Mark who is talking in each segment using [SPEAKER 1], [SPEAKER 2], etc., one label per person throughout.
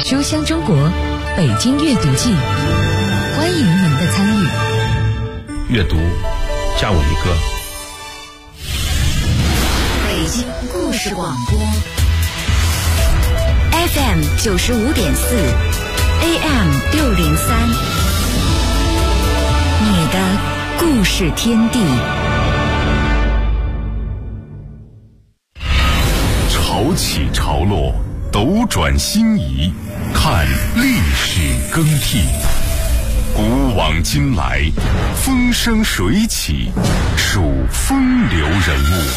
[SPEAKER 1] 书香中国，北京阅读季，欢迎您的参与。
[SPEAKER 2] 阅读，加我一个。
[SPEAKER 1] 北京故事广播 FM 95.4 AM 603，你的故事天地。
[SPEAKER 3] 潮起潮落，斗转星移，看历史更替。古往今来，风生水起，数风流人物。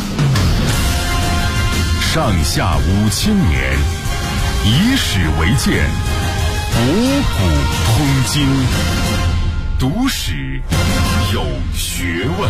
[SPEAKER 3] 上下5000年，以史为鉴，博古通今。读史有学问。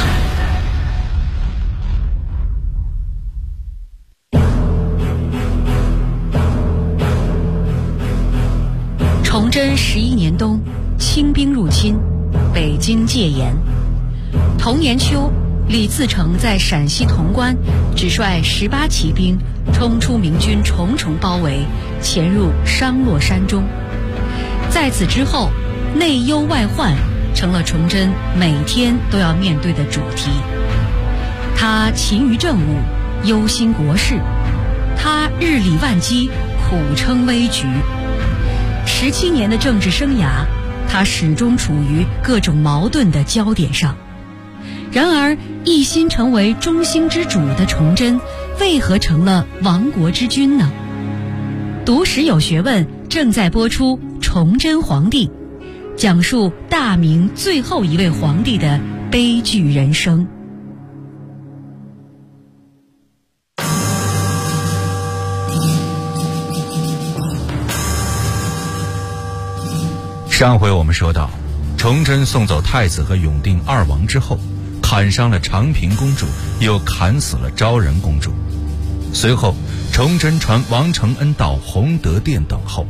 [SPEAKER 1] 崇祯11年冬，清兵入侵，北京戒严。同年秋，李自成在陕西潼关只率18骑兵冲出明军重重包围，潜入商洛山中。在此之后，内忧外患成了崇祯每天都要面对的主题。他勤于政务，忧心国事；他日理万机，苦撑危局。17年的政治生涯，他始终处于各种矛盾的焦点上。然而，一心成为中兴之主的崇祯，为何成了亡国之君呢？读史有学问正在播出《崇祯皇帝》，讲述大明最后一位皇帝的悲剧人生。
[SPEAKER 2] 上回我们说到，崇祯送走太子和永定2王之后，砍伤了长平公主，又砍死了昭仁公主。随后，崇祯传王承恩到弘德殿等候。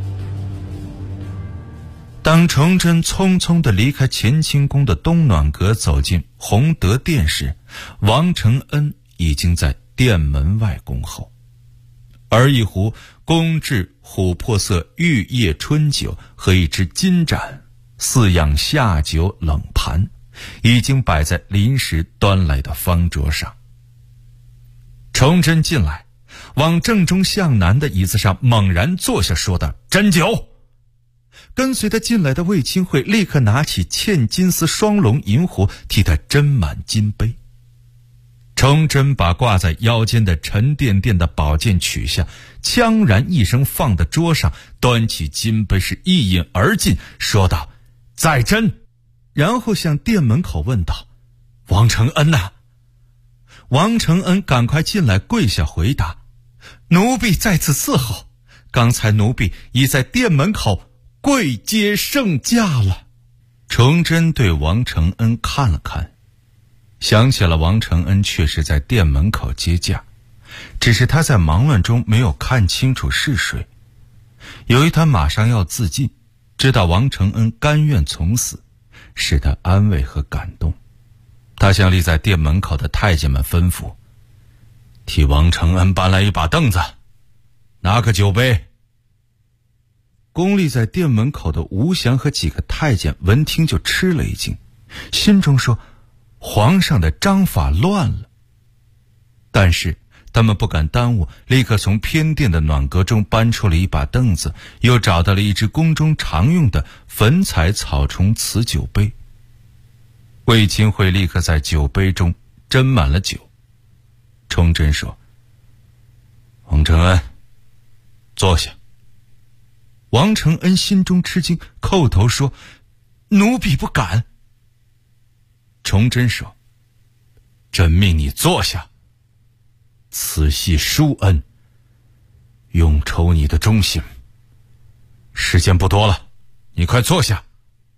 [SPEAKER 2] 当崇祯匆匆地离开乾清宫的东暖阁，走进弘德殿时，王承恩已经在殿门外恭候，而一壶宫制琥珀色玉叶春酒和一只金盏4样下酒冷盘已经摆在临时端来的方桌上。崇祯进来，往正中向南的椅子上猛然坐下，说道：“斟酒。”跟随他进来的魏清惠立刻拿起嵌金丝双龙银壶，替他斟满金杯。崇祯把挂在腰间的沉甸甸的宝剑取下，锵然一声放在桌上，端起金杯是一饮而尽，说道：“再斟。”然后向殿门口问道：“王承恩呐？”王承恩赶快进来，跪下回答：“奴婢在此伺候，刚才奴婢已在殿门口跪接圣驾了。”崇祯对王承恩看了看，想起了王承恩确实在殿门口接驾，只是他在忙乱中没有看清楚是谁。由于他马上要自尽，知道王承恩甘愿从死，使他安慰和感动。他向立在殿门口的太监们吩咐：“替王承恩搬来一把凳子，拿个酒杯。”宫立在殿门口的吴祥和几个太监闻听就吃了一惊，心中说：“皇上的章法乱了。”但是他们不敢耽误，立刻从偏殿的暖阁中搬出了一把凳子，又找到了一只宫中常用的粉彩草虫瓷酒杯。魏清惠立刻在酒杯中斟满了酒。崇祯说：“王承恩，坐下。”王承恩心中吃惊，叩头说：“奴婢不敢。”崇祯说：“朕命你坐下，此系殊恩，永酬你的忠心。时间不多了，你快坐下。”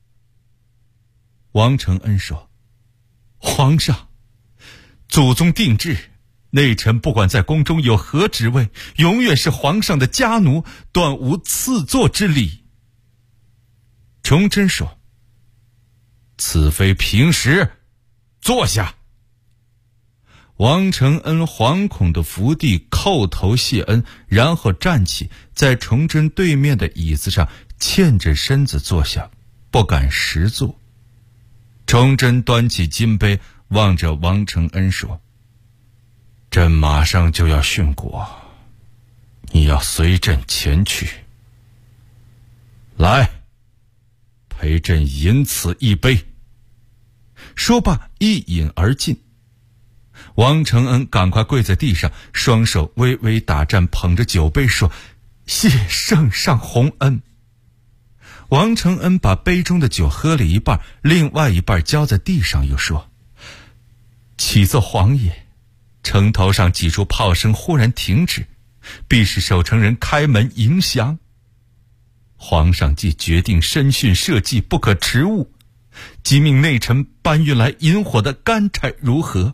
[SPEAKER 2] 王承恩说：“皇上，祖宗定制，内臣不管在宫中有何职位，永远是皇上的家奴，断无赐座之理。”崇祯说：“此非平时，坐下。” 王承恩惶恐地伏地叩头谢恩，然后站起，在崇祯对面的椅子上欠着身子坐下，不敢实坐。崇祯端起金杯，望着王承恩说：“朕马上就要殉国，你要随朕前去。来，陪朕饮此一杯。”说罢一饮而尽。王承恩赶快跪在地上，双手微微打颤，捧着酒杯说：“谢圣上洪恩。”王承恩把杯中的酒喝了一半，另外一半浇在地上，又说：“启奏皇爷，城头上几处炮声忽然停止，必是守城人开门迎降。皇上既决定深训社稷，不可迟误，即命内臣搬运来引火的干柴，如何？”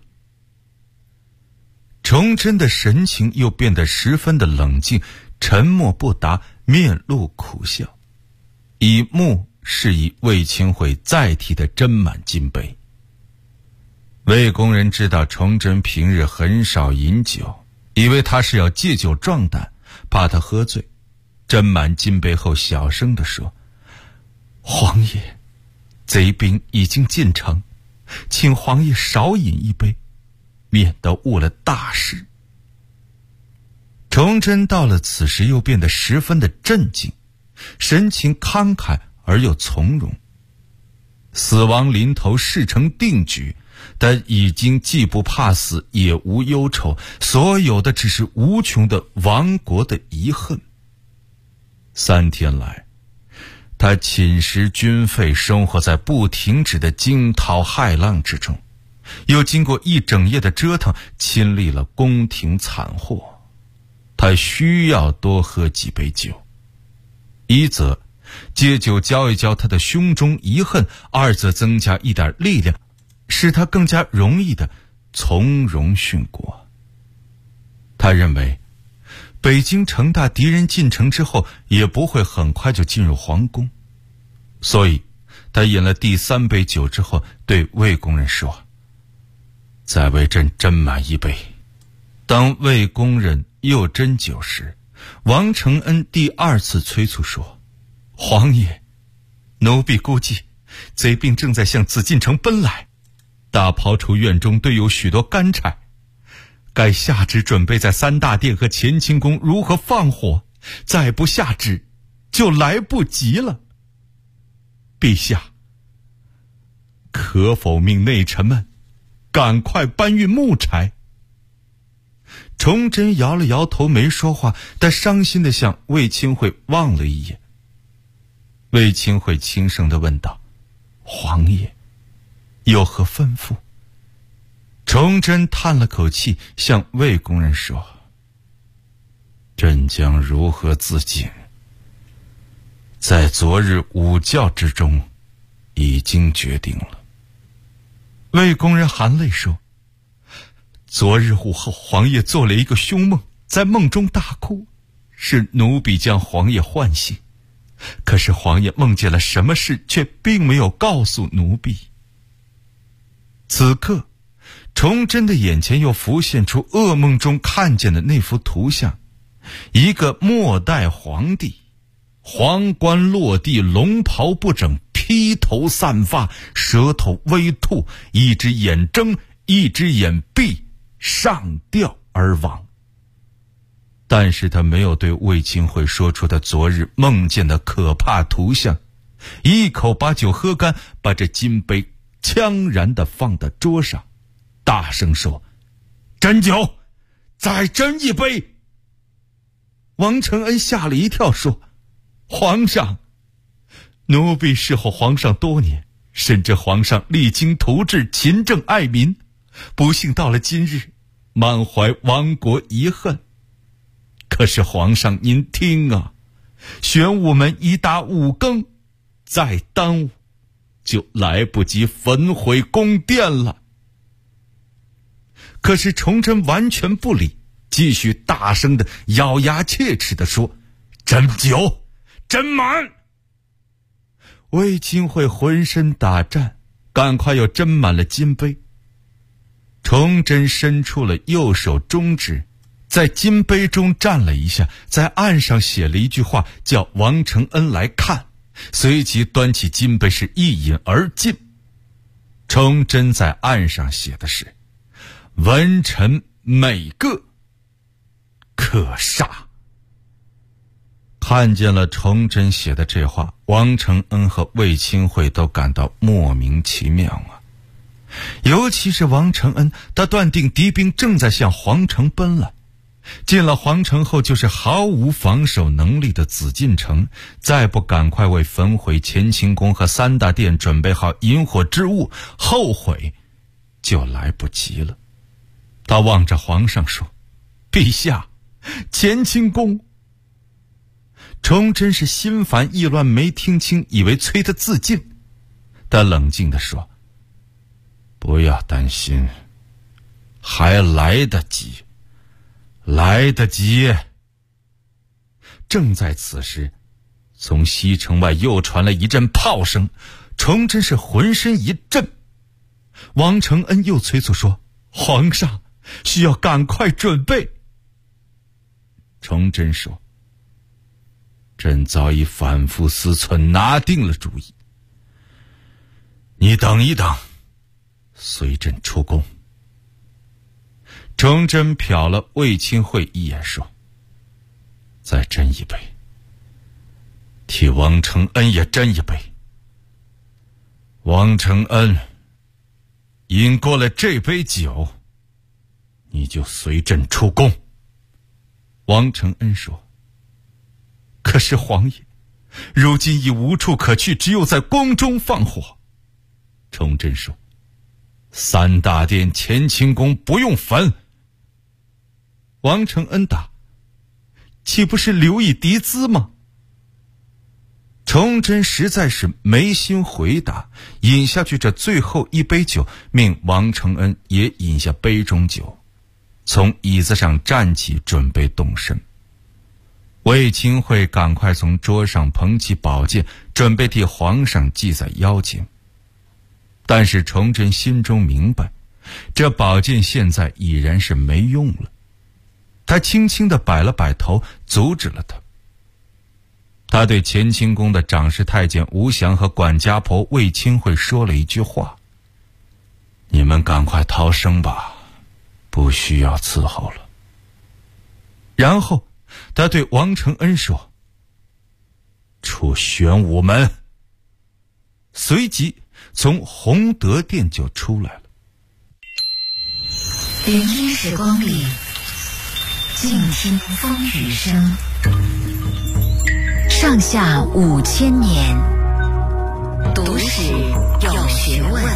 [SPEAKER 2] 崇祯的神情又变得十分的冷静，沉默不答，面露苦笑，以目示意卫青会再提的斟满金杯。魏公人知道崇祯平日很少饮酒，以为他是要借酒壮胆，怕他喝醉，斟满金杯后小声地说：“皇爷，贼兵已经进城，请皇爷少饮一杯，免得误了大事。”崇祯到了此时又变得十分的镇静，神情慷慨而又从容。死亡临头，事成定局，但已经既不怕死，也无忧愁，所有的只是无穷的亡国的遗恨。3天来，他寝食军费，生活在不停止的惊涛骇浪之中，又经过一整夜的折腾，亲历了宫廷惨祸。他需要多喝几杯酒，一则借酒浇一浇他的胸中遗恨，二则增加一点力量，使他更加容易的从容殉国。他认为北京城大敌人进城之后也不会很快就进入皇宫，所以他饮了第3杯酒之后，对魏公人说：“再为朕斟满一杯。”当魏公人又斟酒时，王承恩第2次催促说：“皇爷，奴婢估计贼兵正在向紫禁城奔来，大庖厨院中堆有许多干柴，该下旨准备在3大殿和乾清宫如何放火，再不下旨就来不及了。陛下，可否命内臣们赶快搬运木柴？”崇祯摇了摇头，没说话，但伤心地向卫青会望了一眼。卫青会轻声地问道：“皇爷，有何吩咐？”崇祯叹了口气，向魏公人说：“朕将如何自尽，在昨日午觉之中已经决定了。”魏公人含泪说：“昨日午后，皇爷做了一个凶梦，在梦中大哭，是奴婢将皇爷唤醒。可是皇爷梦见了什么事，却并没有告诉奴婢。”此刻，崇祯的眼前又浮现出噩梦中看见的那幅图像，一个末代皇帝，皇冠落地，龙袍不整，披头散发，舌头微吐，一只眼睁，一只眼闭，上吊而亡。但是他没有对卫青会说出他昨日梦见的可怕图像，一口把酒喝干，把这金杯呛然地放到桌上，大声说：“斟酒，再斟一杯。”王承恩吓了一跳，说：“皇上，奴婢侍候皇上多年，深知皇上励精图治，勤政爱民，不幸到了今日，满怀亡国遗恨。可是皇上您听啊，玄武门已打5更，再耽误就来不及焚毁宫殿了。”可是崇祯完全不理，继续大声的咬牙切齿地说：“斟酒，斟满。”卫青会浑身打颤，赶快又斟满了金杯。 崇祯伸出了右手中指，在金杯中蘸了一下，在岸上写了一句话，叫王承恩来看，随即端起金杯是一饮而尽。崇祯在岸上写的是文臣每个可杀。看见了崇祯写的这话，王承恩和卫青会都感到莫名其妙啊。尤其是王承恩，他断定敌兵正在向皇城奔来，进了皇城后就是毫无防守能力的紫禁城，再不赶快为焚毁乾清宫和三大殿准备好引火之物，后悔就来不及了。他望着皇上说：陛下，乾清宫。崇祯是心烦意乱，没听清，以为催他自尽。他冷静地说：不要担心，还来得及，来得及。正在此时，从西城外又传来一阵炮声，崇祯是浑身一震。王承恩又催促说：皇上需要赶快准备。崇祯说：朕早已反复思忖，拿定了主意，你等一等，随朕出宫。崇祯瞟了卫青会一眼说：再斟一杯，替王承恩也斟一杯。王承恩，饮过了这杯酒，你就随朕出宫。王承恩说：可是皇爷，如今已无处可去，只有在宫中放火。崇祯说：三大殿乾清宫不用焚。王承恩答：岂不是留以敌资吗？崇祯实在是没心回答，饮下去这最后一杯酒，命王承恩也饮下杯中酒，从椅子上站起，准备动身。卫青会赶快从桌上捧起宝剑，准备替皇上系在腰间。但是崇祯心中明白，这宝剑现在已然是没用了。他轻轻地摆了摆头，阻止了他。他对乾清宫的长侍太监吴祥和管家婆卫青会说了一句话：你们赶快逃生吧，不需要伺候了。然后他对王承恩说：出玄武门。随即从洪德殿就出来了。
[SPEAKER 1] 聆听时光里，静听风雨声。上下5000年，读史有学问。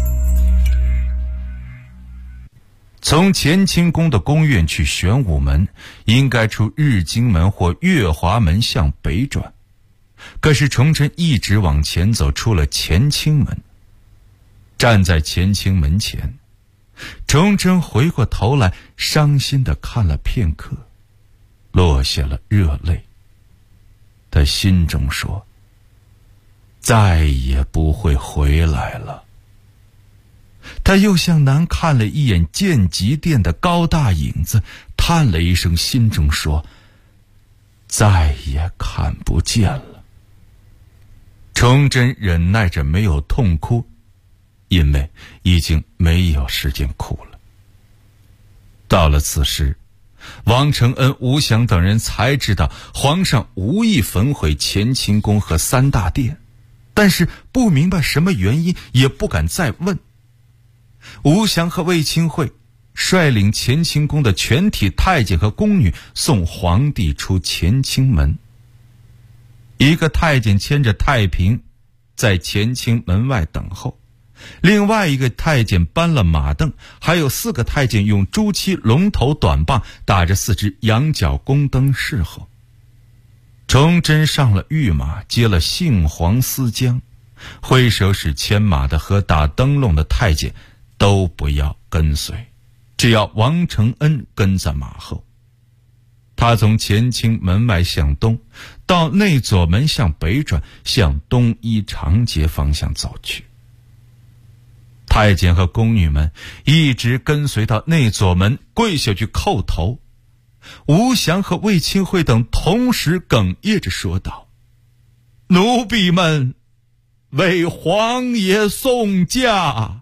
[SPEAKER 2] 从乾清宫的宫院去玄武门，应该出日经门或月华门向北转。可是崇祯一直往前走，出了乾清门。站在乾清门前，崇祯回过头来，伤心地看了片刻，落下了热泪。他心中说：再也不会回来了。他又向南看了一眼建极殿的高大影子，叹了一声，心中说：再也看不见了。崇祯忍耐着没有痛哭，因为已经没有时间哭了。到了此时，王承恩、吴祥等人才知道皇上无意焚毁乾清宫和三大殿，但是不明白什么原因，也不敢再问。吴祥和卫青会率领乾清宫的全体太监和宫女送皇帝出乾清门。一个太监牵着太平在乾清门外等候，另外一个太监搬了马凳，还有4个太监用朱漆龙头短棒打着4只羊角宫灯侍候。崇祯上了御马，接了杏黄丝缰，挥手使牵马的和打灯笼的太监都不要跟随，只要王承恩跟在马后。他从乾清门外向东，到内左门向北转，向东一长街方向走去。 太监和宫女们一直跟随到内左门，跪下去叩头。吴祥和卫青会等同时哽咽着说道：“奴婢们为皇爷送驾。”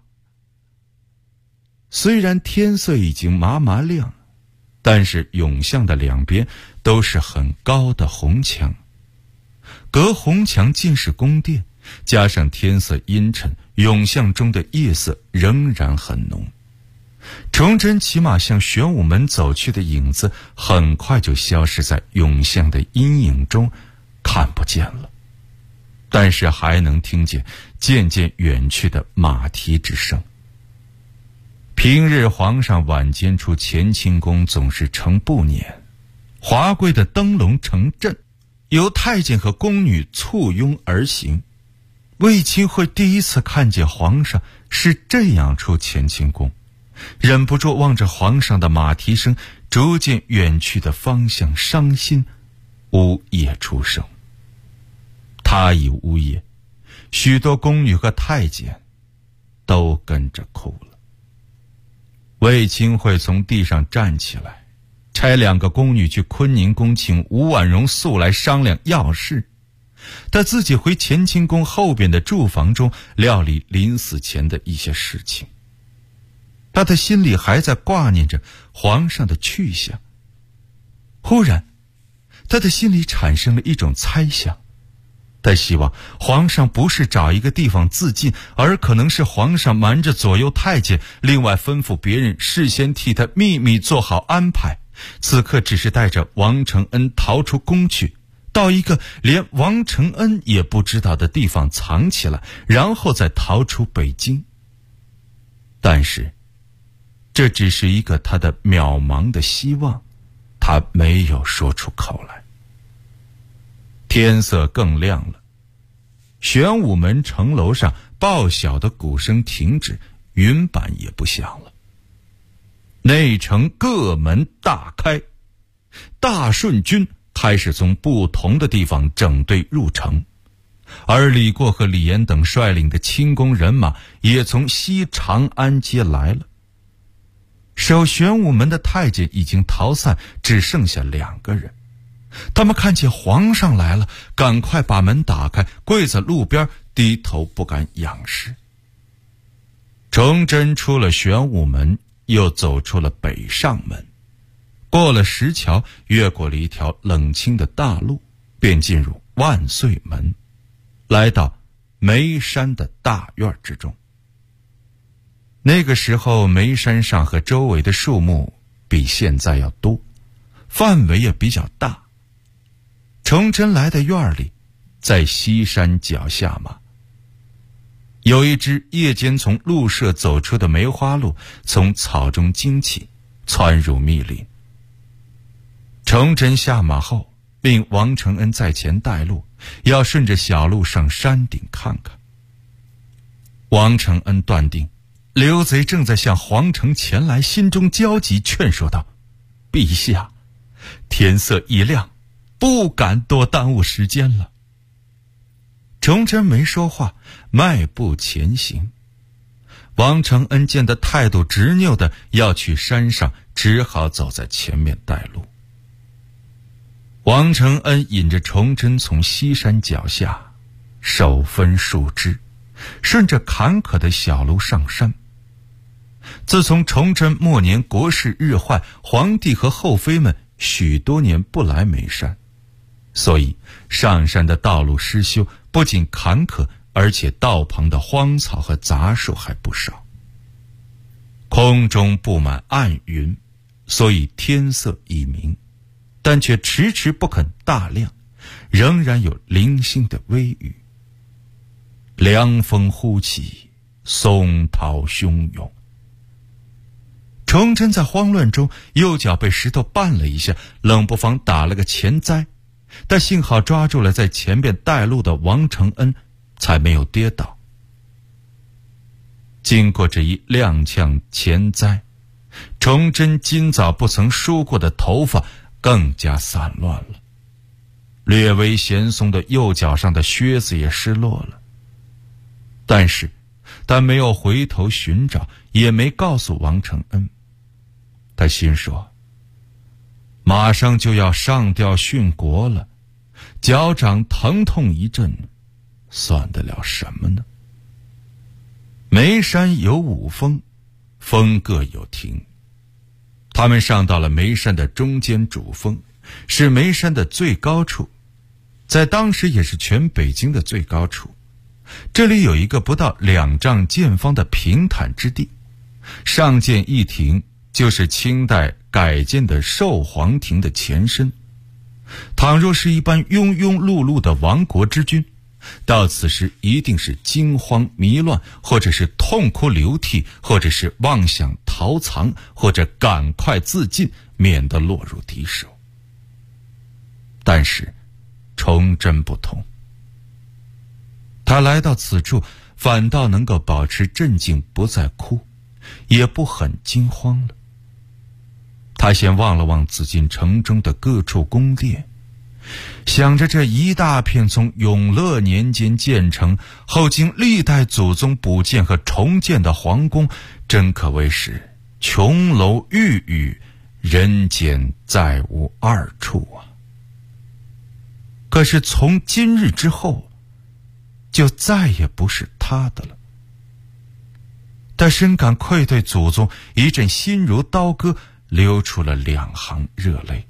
[SPEAKER 2] 虽然天色已经麻麻亮，但是永巷的两边都是很高的红墙，隔红墙尽是宫殿，加上天色阴沉，永巷中的夜色仍然很浓。崇祯骑马向玄武门走去的影子很快就消失在永巷的阴影中，看不见了，但是还能听见渐渐远去的马蹄之声。平日皇上晚间出乾清宫总是乘步辇，华贵的灯笼成阵，由太监和宫女簇拥而行。卫青会第一次看见皇上是这样出乾清宫，忍不住望着皇上的马蹄声逐渐远去的方向伤心，呜咽出声。他已呜咽，许多宫女和太监都跟着哭了。卫青会从地上站起来，差2个宫女去坤宁宫请吴婉容速来商量要事，他自己回乾清宫后边的住房中料理临死前的一些事情。他的心里还在挂念着皇上的去向。忽然他的心里产生了一种猜想，他希望皇上不是找一个地方自尽，而可能是皇上瞒着左右太监，另外吩咐别人事先替他秘密做好安排，此刻只是带着王承恩逃出宫去，到一个连王承恩也不知道的地方藏起来，然后再逃出北京。但是这只是一个他的渺茫的希望，他没有说出口来。天色更亮了，玄武门城楼上报晓的鼓声停止，云板也不响了。内城各门大开，大顺军开始从不同的地方整队入城，而李过和李严等率领的清宫人马也从西长安街来了。守玄武门的太监已经逃散，只剩下2个人。他们看见皇上来了，赶快把门打开，跪在路边低头不敢仰视。崇祯出了玄武门，又走出了北上门，过了石桥，越过了一条冷清的大路，便进入万岁门，来到眉山的大院之中。那个时候眉山上和周围的树木比现在要多，范围也比较大。崇祯来的院里在西山脚下嘛，有一只夜间从鹿舍走出的梅花鹿从草中惊起，窜入密林。崇祯下马后，命王承恩在前带路，要顺着小路上山顶看看。王承恩断定刘贼正在向皇城前来，心中焦急，劝说道：“陛下，天色已亮，不敢多耽误时间了。”崇祯没说话，迈步前行。王承恩见他态度执拗的要去山上，只好走在前面带路。王承恩引着崇祯从西山脚下手分树枝，顺着坎坷的小路上山。自从崇祯末年国事日坏，皇帝和后妃们许多年不来眉山，所以上山的道路失修，不仅坎坷，而且道旁的荒草和杂树还不少。空中布满暗云，所以天色已明，但却迟迟不肯大亮，仍然有零星的微雨。凉风忽起，松涛汹涌。崇祯在慌乱中右脚被石头绊了一下，冷不防打了个前栽，但幸好抓住了在前边带路的王承恩，才没有跌倒。经过这一踉跄前栽，崇祯今早不曾梳过的头发更加散乱了，略微闲松的右脚上的靴子也失落了。但是但没有回头寻找，也没告诉王承恩。他心说，马上就要上吊殉国了，脚掌疼痛一阵，算得了什么呢？眉山有五峰，峰各有亭。他们上到了眉山的中间主峰，是眉山的最高处，在当时也是全北京的最高处。这里有一个不到2丈见方的平坦之地，上建一亭，就是清代改建的寿皇亭的前身。倘若是一般庸庸碌碌的亡国之君，到此时一定是惊慌迷乱，或者是痛哭流涕，或者是妄想逃藏，或者赶快自尽，免得落入敌手。但是崇祯不同，他来到此处，反倒能够保持镇静，不再哭，也不很惊慌了。他先望了望紫禁城中的各处宫殿，想着这一大片从永乐年间建成，后经历代祖宗补建和重建的皇宫，真可谓是琼楼玉宇，人间再无二处啊。可是从今日之后，就再也不是他的了。他深感愧对祖宗，一阵心如刀割，流出了2行热泪。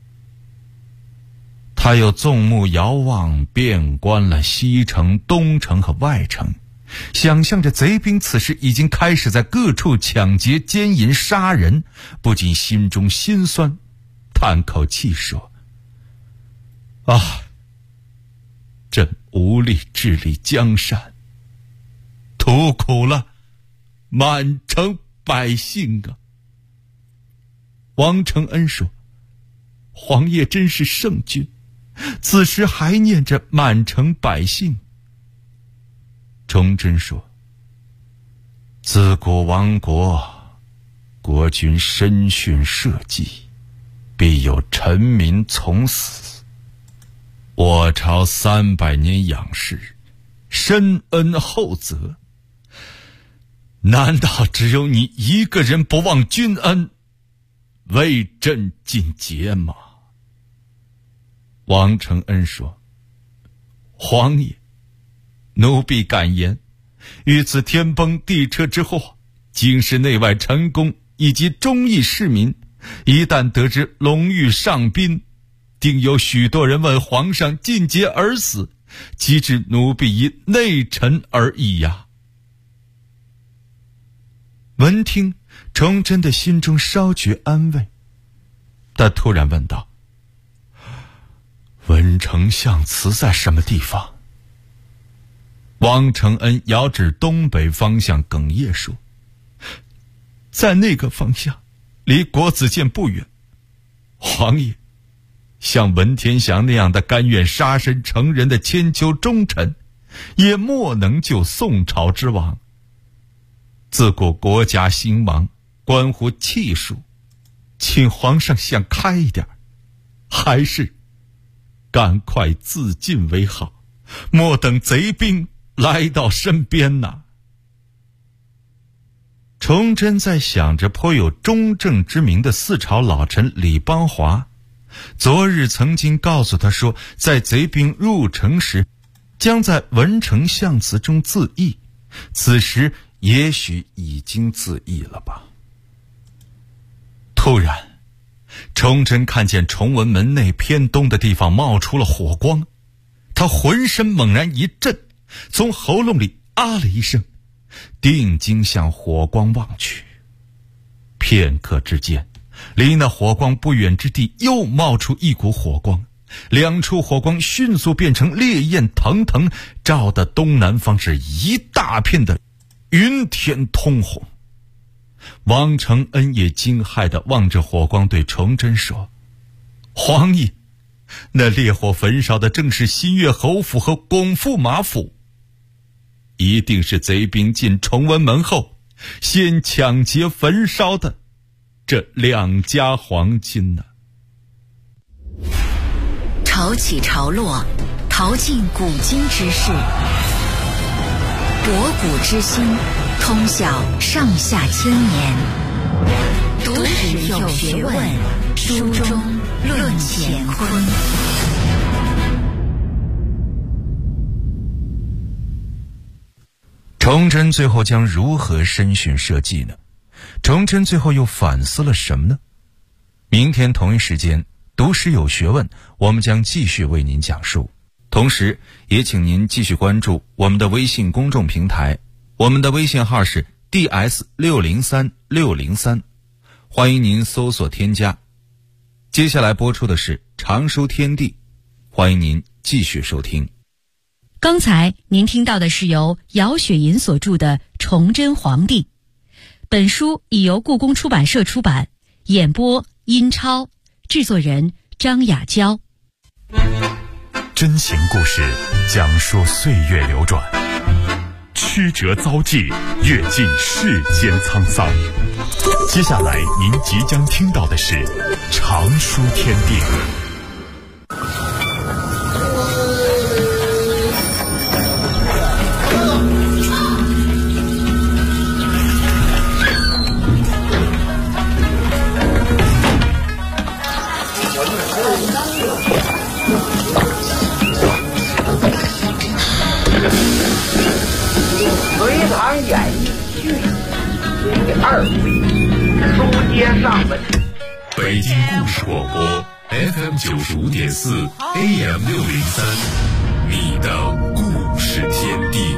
[SPEAKER 2] 他又纵目遥望，遍观了西城、东城和外城，想象着贼兵此时已经开始在各处抢劫、奸淫、杀人，不禁心中心酸，叹口气说：啊，朕无力治理江山，图苦了满城百姓啊。王承恩说：皇爷真是圣君，此时还念着满城百姓。崇祯说：自古亡国，国君身殉社稷，必有臣民从死。我朝300年仰视，深恩厚泽，难道只有你一个人不忘君恩，为朕尽节吗？王承恩说：皇爷，奴婢敢言，于此天崩地彻之后，京师内外臣工以及忠义市民，一旦得知隆裕上宾，定有许多人问皇上尽节而死，岂止奴婢一内臣而已呀。闻听，崇祯的心中稍觉安慰，他突然问道：文丞相祠在什么地方？王承恩遥指东北方向，哽咽说：在那个方向，离国子监不远。皇爷，像文天祥那样的甘愿杀身成仁的千秋忠臣，也莫能救宋朝之亡。自古国家兴亡，关乎气数，请皇上想开一点，还是赶快自尽为好，莫等贼兵来到身边呐。崇祯在想着颇有忠正之名的四朝老臣李邦华，昨日曾经告诉他说，在贼兵入城时，将在文丞相祠中自缢，此时也许已经自缢了吧。突然，崇祯看见崇文门内偏东的地方冒出了火光，他浑身猛然一震，从喉咙里啊了一声，定睛向火光望去。片刻之间，离那火光不远之地又冒出一股火光，两处火光迅速变成烈焰腾腾，照得东南方是一大片的云天通红。王承恩也惊骇地望着火光，对崇祯说：皇爷，那烈火焚烧的正是新月侯府和巩驸马府，一定是贼兵进崇文门后先抢劫焚烧的这两家黄金呢。
[SPEAKER 1] 潮起潮落，淘尽古今之事， 博古之心，通晓上下千年。读史有学问，书中论乾坤。
[SPEAKER 2] 崇祯最后将如何审讯社稷呢？崇祯最后又反思了什么呢？明天同一时间，读史有学问，我们将继续为您讲述。同时也请您继续关注我们的微信公众平台，我们的微信号是 DS603603，欢迎您搜索添加。接下来播出的是常书天地，欢迎您继续收听。
[SPEAKER 1] 刚才您听到的是由姚雪银所著的《崇祯皇帝》，本书已由故宫出版社出版，演播殷超，制作人张雅娇。
[SPEAKER 3] 真情故事，讲述岁月流转，曲折遭际，阅尽世间沧桑。接下来您即将听到的是常书天地。
[SPEAKER 4] 隋唐演义续第2回，书接上文。
[SPEAKER 3] 北京故事广播 FM95.4 AM603，你的故事天地。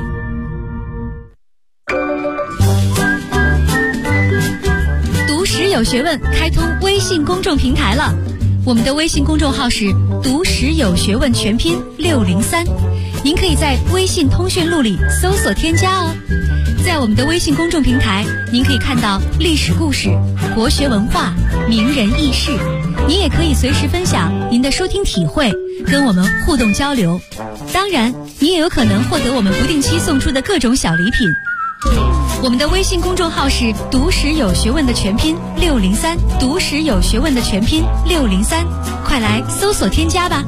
[SPEAKER 1] 读史有学问开通微信公众平台了，我们的微信公众号是读史有学问全拼603，您可以在微信通讯录里搜索添加哦。在我们的微信公众平台，您可以看到历史故事、国学文化、名人轶事，您也可以随时分享您的收听体会，跟我们互动交流。当然，您也有可能获得我们不定期送出的各种小礼品。我们的微信公众号是读史有学问的全拼603，读史有学问的全拼603，快来搜索添加吧。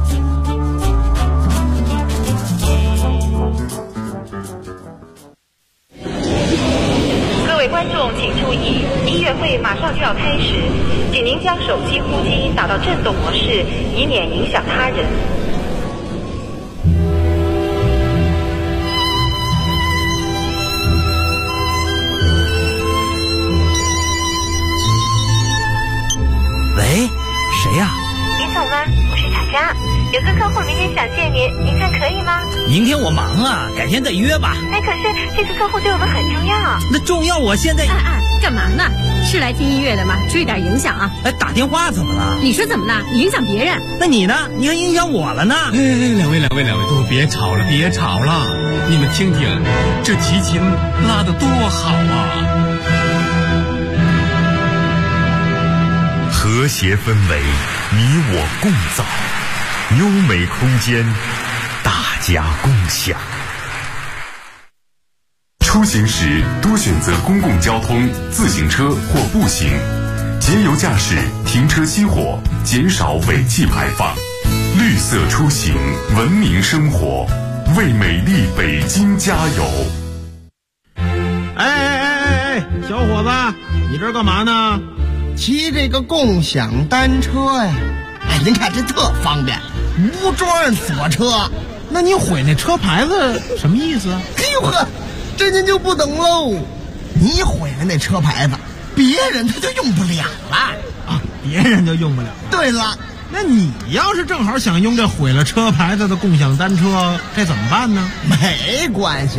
[SPEAKER 5] 各位观众请注意，音乐会马上就要开始，请您将手机呼机打到震动模式，以免影响他人。
[SPEAKER 6] 喂，谁呀？
[SPEAKER 5] 李总吗？我是查佳，有个客户明天想见您，您看可以吗？
[SPEAKER 6] 明天我忙啊，改天再约吧。
[SPEAKER 5] 哎，可是这个客户对我们很重要。
[SPEAKER 6] 那重要，我现在……
[SPEAKER 7] 干嘛呢？是来听音乐的吗？注意点影响啊！
[SPEAKER 6] 哎，打电话怎么了？
[SPEAKER 7] 你说怎么了？你影响别人。
[SPEAKER 6] 那你呢？你还影响我了呢？
[SPEAKER 8] 两位，都别吵了，别吵了！你们听听，这提琴拉得多好啊！
[SPEAKER 3] 和谐氛围，你我共造；优美空间，大家共享。出行时多选择公共交通、自行车或步行，节油驾驶，停车熄火，减少尾气排放。绿色出行，文明生活，为美丽北京加油！
[SPEAKER 9] 哎，小伙子，你这干嘛呢？
[SPEAKER 4] 骑这个共享单车呀。哎，您看这特方便，无桩锁车。
[SPEAKER 9] 那你毁那车牌子什么意思啊？
[SPEAKER 4] 哎呦呵，这您就不懂喽。你毁了那车牌子，别人他就用不了了
[SPEAKER 9] 啊，别人就用不了。
[SPEAKER 4] 对了，
[SPEAKER 9] 那你要是正好想用这毁了车牌子的共享单车，这怎么办呢？
[SPEAKER 4] 没关系。